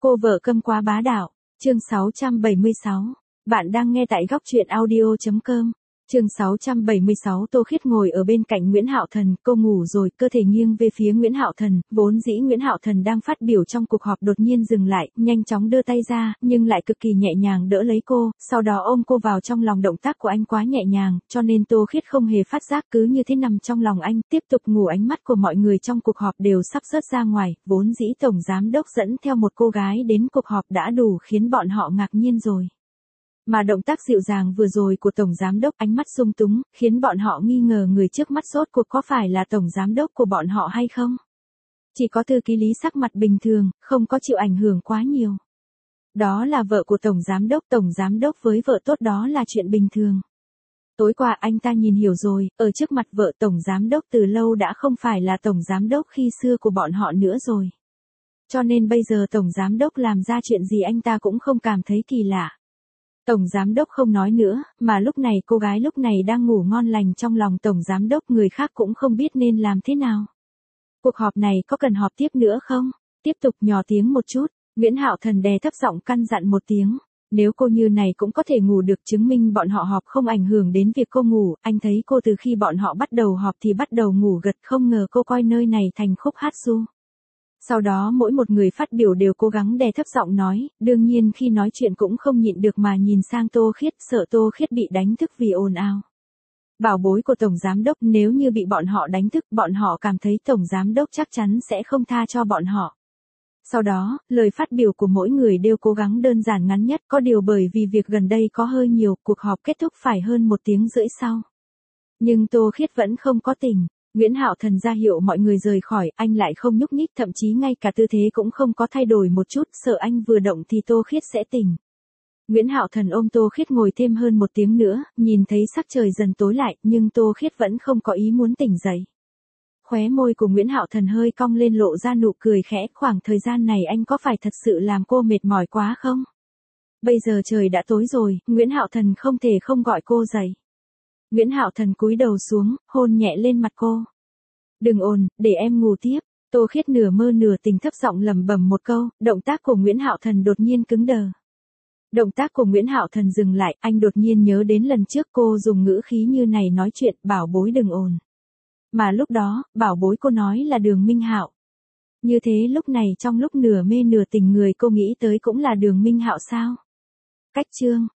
Cô vợ câm quá bá đạo, chương 676. Bạn đang nghe tại góc truyện audio.com. Chương 676. Tô Khiết ngồi ở bên cạnh Nguyễn Hạo Thần, cô ngủ rồi, cơ thể nghiêng về phía Nguyễn Hạo Thần, vốn dĩ Nguyễn Hạo Thần đang phát biểu trong cuộc họp đột nhiên dừng lại, nhanh chóng đưa tay ra, nhưng lại cực kỳ nhẹ nhàng đỡ lấy cô, sau đó ôm cô vào trong lòng. Động tác của anh quá nhẹ nhàng, cho nên Tô Khiết không hề phát giác, cứ như thế nằm trong lòng anh, tiếp tục ngủ. Ánh mắt của mọi người trong cuộc họp đều sắp rớt ra ngoài, vốn dĩ tổng giám đốc dẫn theo một cô gái đến cuộc họp đã đủ khiến bọn họ ngạc nhiên rồi. Mà động tác dịu dàng vừa rồi của tổng giám đốc, ánh mắt sung túng, khiến bọn họ nghi ngờ người trước mắt rốt cuộc có phải là tổng giám đốc của bọn họ hay không. Chỉ có thư ký Lý sắc mặt bình thường, không có chịu ảnh hưởng quá nhiều. Đó là vợ của tổng giám đốc với vợ tốt đó là chuyện bình thường. Tối qua anh ta nhìn hiểu rồi, ở trước mặt vợ tổng giám đốc từ lâu đã không phải là tổng giám đốc khi xưa của bọn họ nữa rồi. Cho nên bây giờ tổng giám đốc làm ra chuyện gì anh ta cũng không cảm thấy kỳ lạ. Tổng giám đốc không nói nữa, mà lúc này cô gái lúc này đang ngủ ngon lành trong lòng tổng giám đốc, người khác cũng không biết nên làm thế nào. Cuộc họp này có cần họp tiếp nữa không? Tiếp tục nhỏ tiếng một chút, Nguyễn Hạo Thần đè thấp giọng căn dặn một tiếng. Nếu cô như này cũng có thể ngủ được, chứng minh bọn họ họp không ảnh hưởng đến việc cô ngủ. Anh thấy cô từ khi bọn họ bắt đầu họp thì bắt đầu ngủ gật, không ngờ cô coi nơi này thành khúc hát ru. Sau đó mỗi một người phát biểu đều cố gắng đè thấp giọng nói, đương nhiên khi nói chuyện cũng không nhịn được mà nhìn sang Tô Khiết, sợ Tô Khiết bị đánh thức vì ồn ào. Bảo bối của tổng giám đốc, nếu như bị bọn họ đánh thức, bọn họ cảm thấy tổng giám đốc chắc chắn sẽ không tha cho bọn họ. Sau đó, lời phát biểu của mỗi người đều cố gắng đơn giản ngắn nhất, có điều bởi vì việc gần đây có hơi nhiều, cuộc họp kết thúc phải hơn 1 tiếng rưỡi sau. Nhưng Tô Khiết vẫn không có tỉnh. Nguyễn Hạo Thần ra hiệu mọi người rời khỏi, anh lại không nhúc nhích, thậm chí ngay cả tư thế cũng không có thay đổi một chút, sợ anh vừa động thì Tô Khiết sẽ tỉnh. Nguyễn Hạo Thần ôm Tô Khiết ngồi thêm hơn 1 tiếng nữa, nhìn thấy sắc trời dần tối lại, nhưng Tô Khiết vẫn không có ý muốn tỉnh dậy. Khóe môi của Nguyễn Hạo Thần hơi cong lên lộ ra nụ cười khẽ, khoảng thời gian này anh có phải thật sự làm cô mệt mỏi quá không? Bây giờ trời đã tối rồi, Nguyễn Hạo Thần không thể không gọi cô dậy. Nguyễn Hạo Thần cúi đầu xuống, hôn nhẹ lên mặt cô. Đừng ồn, để em ngủ tiếp. Tô Khiết nửa mơ nửa tỉnh thấp giọng lẩm bẩm một câu, động tác của Nguyễn Hạo Thần đột nhiên cứng đờ. Động tác của Nguyễn Hạo Thần dừng lại, anh đột nhiên nhớ đến lần trước cô dùng ngữ khí như này nói chuyện, bảo bối đừng ồn. Mà lúc đó, bảo bối cô nói là Đường Minh Hạo. Như thế lúc này trong lúc nửa mê nửa tỉnh người cô nghĩ tới cũng là Đường Minh Hạo sao? Cách chương